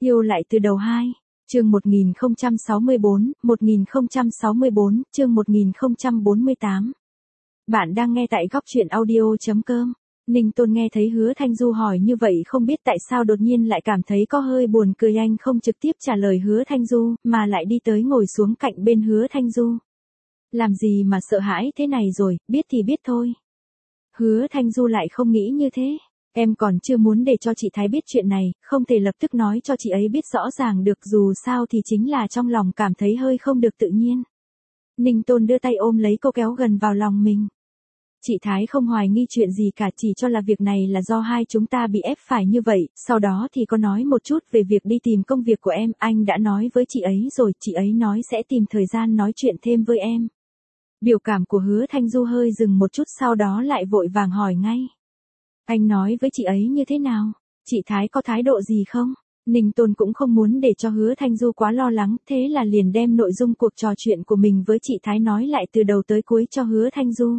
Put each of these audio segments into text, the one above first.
Yêu lại từ đầu 2, chương 1064, chương 1048. Bạn đang nghe tại góc truyện audio.com. Ninh Tôn nghe thấy Hứa Thanh Du hỏi như vậy không biết tại sao đột nhiên lại cảm thấy có hơi buồn cười, anh không trực tiếp trả lời Hứa Thanh Du, mà lại đi tới ngồi xuống cạnh bên Hứa Thanh Du. Làm gì mà sợ hãi thế này rồi, biết thì biết thôi. Hứa Thanh Du lại không nghĩ như thế. Em còn chưa muốn để cho chị Thái biết chuyện này, không thể lập tức nói cho chị ấy biết rõ ràng được, dù sao thì chính là trong lòng cảm thấy hơi không được tự nhiên. Ninh Tôn đưa tay ôm lấy cô kéo gần vào lòng mình. Chị Thái không hoài nghi chuyện gì cả, chỉ cho là việc này là do hai chúng ta bị ép phải như vậy, sau đó thì có nói một chút về việc đi tìm công việc của em, anh đã nói với chị ấy rồi, chị ấy nói sẽ tìm thời gian nói chuyện thêm với em. Biểu cảm của Hứa Thanh Du hơi dừng một chút, sau đó lại vội vàng hỏi ngay. Anh nói với chị ấy như thế nào? Chị Thái có thái độ gì không? Ninh Tôn cũng không muốn để cho Hứa Thanh Du quá lo lắng, thế là liền đem nội dung cuộc trò chuyện của mình với chị Thái nói lại từ đầu tới cuối cho Hứa Thanh Du.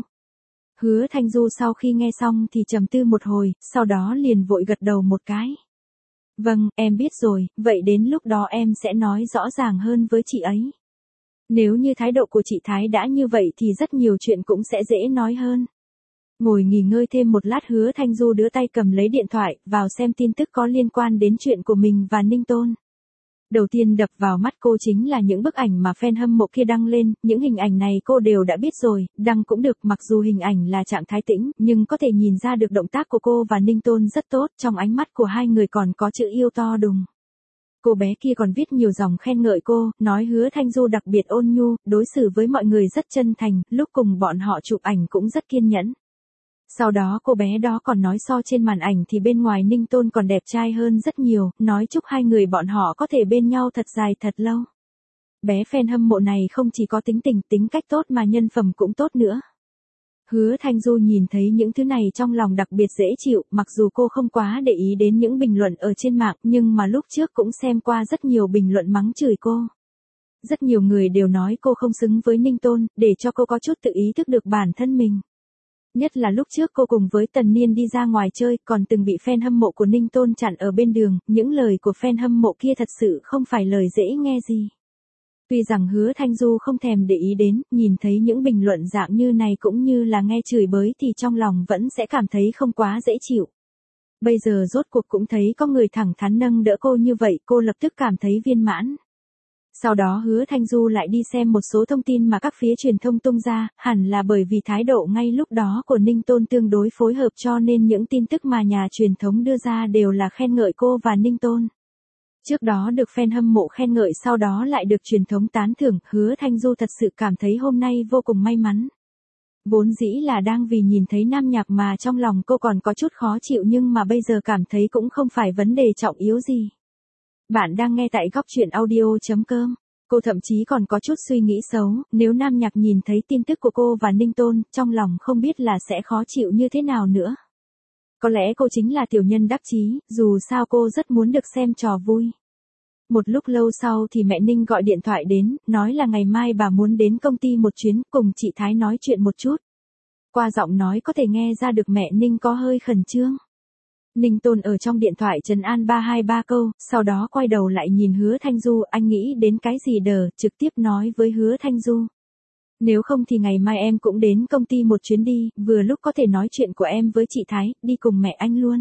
Hứa Thanh Du sau khi nghe xong thì trầm tư một hồi, sau đó liền vội gật đầu một cái. Vâng, em biết rồi, vậy đến lúc đó em sẽ nói rõ ràng hơn với chị ấy. Nếu như thái độ của chị Thái đã như vậy thì rất nhiều chuyện cũng sẽ dễ nói hơn. Ngồi nghỉ ngơi thêm một lát, Hứa Thanh Du đưa tay cầm lấy điện thoại, vào xem tin tức có liên quan đến chuyện của mình và Ninh Tôn. Đầu tiên đập vào mắt cô chính là những bức ảnh mà fan hâm mộ kia đăng lên, những hình ảnh này cô đều đã biết rồi, đăng cũng được, mặc dù hình ảnh là trạng thái tĩnh, nhưng có thể nhìn ra được động tác của cô và Ninh Tôn rất tốt, trong ánh mắt của hai người còn có chữ yêu to đùng. Cô bé kia còn viết nhiều dòng khen ngợi cô, nói Hứa Thanh Du đặc biệt ôn nhu, đối xử với mọi người rất chân thành, lúc cùng bọn họ chụp ảnh cũng rất kiên nhẫn. Sau đó cô bé đó còn nói so trên màn ảnh thì bên ngoài Ninh Tôn còn đẹp trai hơn rất nhiều, nói chúc hai người bọn họ có thể bên nhau thật dài thật lâu. Bé fan hâm mộ này không chỉ có tính cách tốt mà nhân phẩm cũng tốt nữa. Hứa Thanh Du nhìn thấy những thứ này trong lòng đặc biệt dễ chịu, mặc dù cô không quá để ý đến những bình luận ở trên mạng, nhưng mà lúc trước cũng xem qua rất nhiều bình luận mắng chửi cô. Rất nhiều người đều nói cô không xứng với Ninh Tôn, để cho cô có chút tự ý thức được bản thân mình. Nhất là lúc trước cô cùng với Tần Niên đi ra ngoài chơi, còn từng bị fan hâm mộ của Ninh Tôn chặn ở bên đường, những lời của fan hâm mộ kia thật sự không phải lời dễ nghe gì. Tuy rằng Hứa Thanh Du không thèm để ý đến, nhìn thấy những bình luận dạng như này cũng như là nghe chửi bới thì trong lòng vẫn sẽ cảm thấy không quá dễ chịu. Bây giờ rốt cuộc cũng thấy có người thẳng thắn nâng đỡ cô như vậy, cô lập tức cảm thấy viên mãn. Sau đó Hứa Thanh Du lại đi xem một số thông tin mà các phía truyền thông tung ra, hẳn là bởi vì thái độ ngay lúc đó của Ninh Tôn tương đối phối hợp cho nên những tin tức mà nhà truyền thống đưa ra đều là khen ngợi cô và Ninh Tôn. Trước đó được fan hâm mộ khen ngợi, sau đó lại được truyền thống tán thưởng, Hứa Thanh Du thật sự cảm thấy hôm nay vô cùng may mắn. Vốn dĩ là đang vì nhìn thấy nam nhạc mà trong lòng cô còn có chút khó chịu, nhưng mà bây giờ cảm thấy cũng không phải vấn đề trọng yếu gì. Bạn đang nghe tại góc truyện audio.com. Cô thậm chí còn có chút suy nghĩ xấu, nếu nam nhạc nhìn thấy tin tức của cô và Ninh Tôn, trong lòng không biết là sẽ khó chịu như thế nào nữa. Có lẽ cô chính là tiểu nhân đắc chí, dù sao cô rất muốn được xem trò vui. Một lúc lâu sau thì mẹ Ninh gọi điện thoại đến, nói là ngày mai bà muốn đến công ty một chuyến, cùng chị Thái nói chuyện một chút. Qua giọng nói có thể nghe ra được mẹ Ninh có hơi khẩn trương. Ninh Tôn ở trong điện thoại trấn an 3-2-3 câu, sau đó quay đầu lại nhìn Hứa Thanh Du, anh nghĩ đến cái gì đờ, trực tiếp nói với Hứa Thanh Du. Nếu không thì ngày mai em cũng đến công ty một chuyến đi, vừa lúc có thể nói chuyện của em với chị Thái, đi cùng mẹ anh luôn.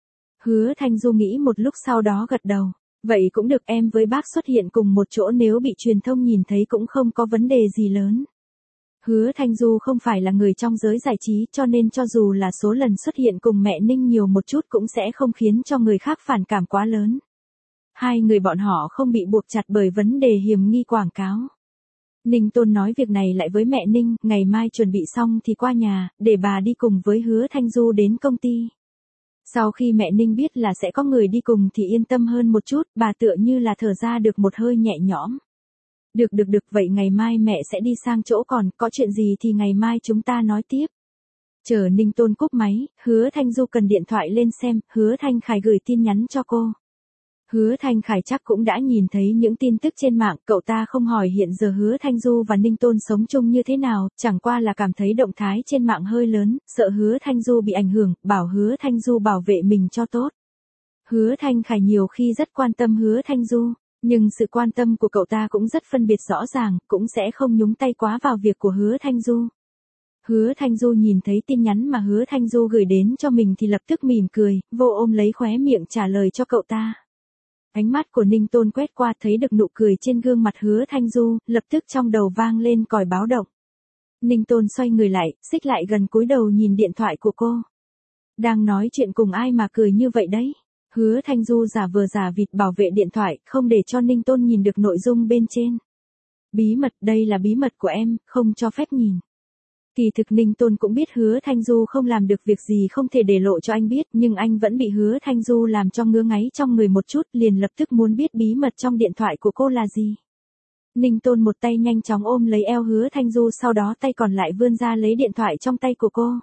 Hứa Thanh Du nghĩ một lúc sau đó gật đầu. Vậy cũng được, em với bác xuất hiện cùng một chỗ nếu bị truyền thông nhìn thấy cũng không có vấn đề gì lớn. Hứa Thanh Du không phải là người trong giới giải trí, cho nên cho dù là số lần xuất hiện cùng mẹ Ninh nhiều một chút cũng sẽ không khiến cho người khác phản cảm quá lớn. Hai người bọn họ không bị buộc chặt bởi vấn đề hiểm nghi quảng cáo. Ninh Tôn nói việc này lại với mẹ Ninh, ngày mai chuẩn bị xong thì qua nhà, để bà đi cùng với Hứa Thanh Du đến công ty. Sau khi mẹ Ninh biết là sẽ có người đi cùng thì yên tâm hơn một chút, bà tựa như là thở ra được một hơi nhẹ nhõm. Được, vậy ngày mai mẹ sẽ đi sang chỗ, còn có chuyện gì thì ngày mai chúng ta nói tiếp. Chờ Ninh Tôn cúp máy, Hứa Thanh Du cần điện thoại lên xem, Hứa Thanh Khải gửi tin nhắn cho cô. Hứa Thanh Khải chắc cũng đã nhìn thấy những tin tức trên mạng, cậu ta không hỏi hiện giờ Hứa Thanh Du và Ninh Tôn sống chung như thế nào, chẳng qua là cảm thấy động thái trên mạng hơi lớn, sợ Hứa Thanh Du bị ảnh hưởng, bảo Hứa Thanh Du bảo vệ mình cho tốt. Hứa Thanh Khải nhiều khi rất quan tâm Hứa Thanh Du, nhưng sự quan tâm của cậu ta cũng rất phân biệt rõ ràng, cũng sẽ không nhúng tay quá vào việc của Hứa Thanh Du. Hứa Thanh Du nhìn thấy tin nhắn mà Hứa Thanh Du gửi đến cho mình thì lập tức mỉm cười, vô ôm lấy khóe miệng trả lời cho cậu ta. Ánh mắt của Ninh Tôn quét qua thấy được nụ cười trên gương mặt Hứa Thanh Du, lập tức trong đầu vang lên còi báo động. Ninh Tôn xoay người lại, xích lại gần cúi đầu nhìn điện thoại của cô. Đang nói chuyện cùng ai mà cười như vậy đấy? Hứa Thanh Du giả vờ giả vịt bảo vệ điện thoại, không để cho Ninh Tôn nhìn được nội dung bên trên. Bí mật, đây là bí mật của em, không cho phép nhìn. Kỳ thực Ninh Tôn cũng biết Hứa Thanh Du không làm được việc gì không thể để lộ cho anh biết, nhưng anh vẫn bị Hứa Thanh Du làm cho ngứa ngáy trong người một chút, liền lập tức muốn biết bí mật trong điện thoại của cô là gì. Ninh Tôn một tay nhanh chóng ôm lấy eo Hứa Thanh Du, sau đó tay còn lại vươn ra lấy điện thoại trong tay của cô.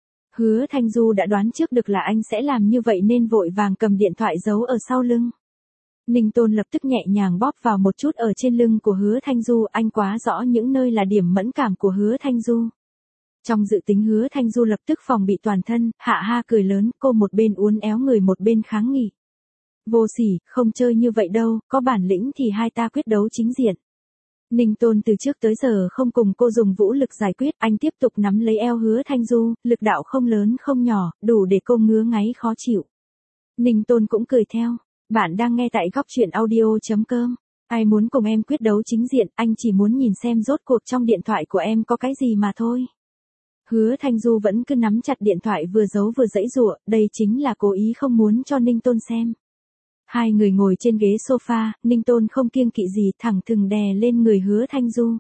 Hứa Thanh Du đã đoán trước được là anh sẽ làm như vậy nên vội vàng cầm điện thoại giấu ở sau lưng. Ninh Tôn lập tức nhẹ nhàng bóp vào một chút ở trên lưng của Hứa Thanh Du, anh quá rõ những nơi là điểm mẫn cảm của Hứa Thanh Du. Trong dự tính Hứa Thanh Du lập tức phòng bị toàn thân, hạ ha cười lớn, cô một bên uốn éo người một bên kháng nghị. Vô sỉ, không chơi như vậy đâu, có bản lĩnh thì hai ta quyết đấu chính diện. Ninh Tôn từ trước tới giờ không cùng cô dùng vũ lực giải quyết, anh tiếp tục nắm lấy eo Hứa Thanh Du, lực đạo không lớn không nhỏ, đủ để cô ngứa ngáy khó chịu. Ninh Tôn cũng cười theo, bạn đang nghe tại góc truyện audio.com. Ai muốn cùng em quyết đấu chính diện, anh chỉ muốn nhìn xem rốt cuộc trong điện thoại của em có cái gì mà thôi. Hứa Thanh Du vẫn cứ nắm chặt điện thoại vừa giấu vừa giãy giụa, đây chính là cố ý không muốn cho Ninh Tôn xem. Hai người ngồi trên ghế sofa, Ninh Tôn không kiêng kỵ gì thẳng thừng đè lên người Hứa Thanh Du.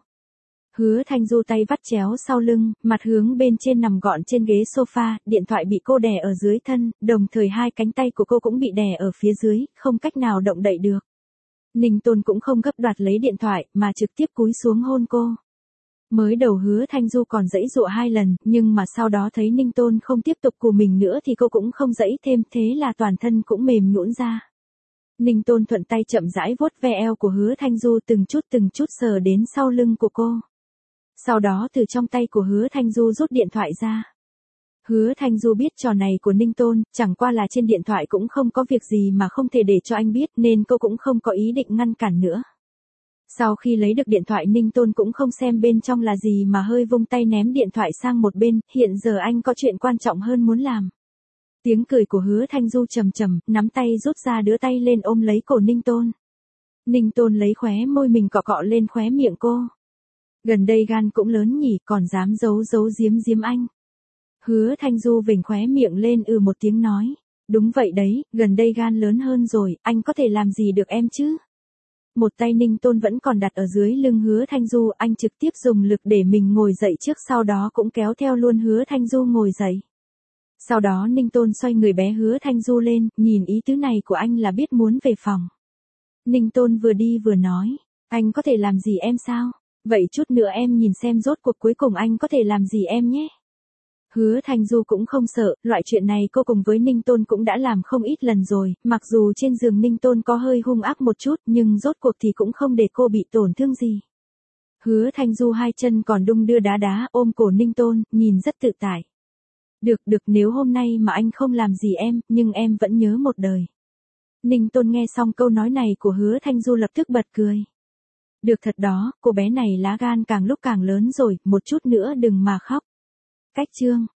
Hứa Thanh Du tay vắt chéo sau lưng, mặt hướng bên trên nằm gọn trên ghế sofa, điện thoại bị cô đè ở dưới thân, đồng thời hai cánh tay của cô cũng bị đè ở phía dưới, không cách nào động đậy được. Ninh Tôn cũng không gấp đoạt lấy điện thoại, mà trực tiếp cúi xuống hôn cô. Mới đầu Hứa Thanh Du còn giãy giụa 2 lần, nhưng mà sau đó thấy Ninh Tôn không tiếp tục cù mình nữa thì cô cũng không giãy thêm, thế là toàn thân cũng mềm nhũn ra. Ninh Tôn thuận tay chậm rãi vuốt ve eo của Hứa Thanh Du từng chút sờ đến sau lưng của cô. Sau đó từ trong tay của Hứa Thanh Du rút điện thoại ra. Hứa Thanh Du biết trò này của Ninh Tôn, chẳng qua là trên điện thoại cũng không có việc gì mà không thể để cho anh biết nên cô cũng không có ý định ngăn cản nữa. Sau khi lấy được điện thoại Ninh Tôn cũng không xem bên trong là gì mà hơi vung tay ném điện thoại sang một bên, hiện giờ anh có chuyện quan trọng hơn muốn làm. Tiếng cười của Hứa Thanh Du trầm trầm, nắm tay rút ra đưa tay lên ôm lấy cổ Ninh Tôn. Ninh Tôn lấy khóe môi mình cọ cọ lên khóe miệng cô. Gần đây gan cũng lớn nhỉ, còn dám giấu giếm anh. Hứa Thanh Du vểnh khóe miệng lên một tiếng nói. Đúng vậy đấy, gần đây gan lớn hơn rồi, anh có thể làm gì được em chứ? Một tay Ninh Tôn vẫn còn đặt ở dưới lưng Hứa Thanh Du, anh trực tiếp dùng lực để mình ngồi dậy trước, sau đó cũng kéo theo luôn Hứa Thanh Du ngồi dậy. Sau đó Ninh Tôn xoay người bé Hứa Thanh Du lên, nhìn ý tứ này của anh là biết muốn về phòng. Ninh Tôn vừa đi vừa nói, anh có thể làm gì em sao? Vậy chút nữa em nhìn xem rốt cuộc cuối cùng anh có thể làm gì em nhé. Hứa Thanh Du cũng không sợ, loại chuyện này cô cùng với Ninh Tôn cũng đã làm không ít lần rồi, mặc dù trên giường Ninh Tôn có hơi hung ác một chút nhưng rốt cuộc thì cũng không để cô bị tổn thương gì. Hứa Thanh Du hai chân còn đung đưa đá ôm cổ Ninh Tôn, nhìn rất tự tại. Được, nếu hôm nay mà anh không làm gì em, nhưng em vẫn nhớ một đời. Ninh Tôn nghe xong câu nói này của Hứa Thanh Du lập tức bật cười. Được thật đó, cô bé này lá gan càng lúc càng lớn rồi, một chút nữa đừng mà khóc. Cách chương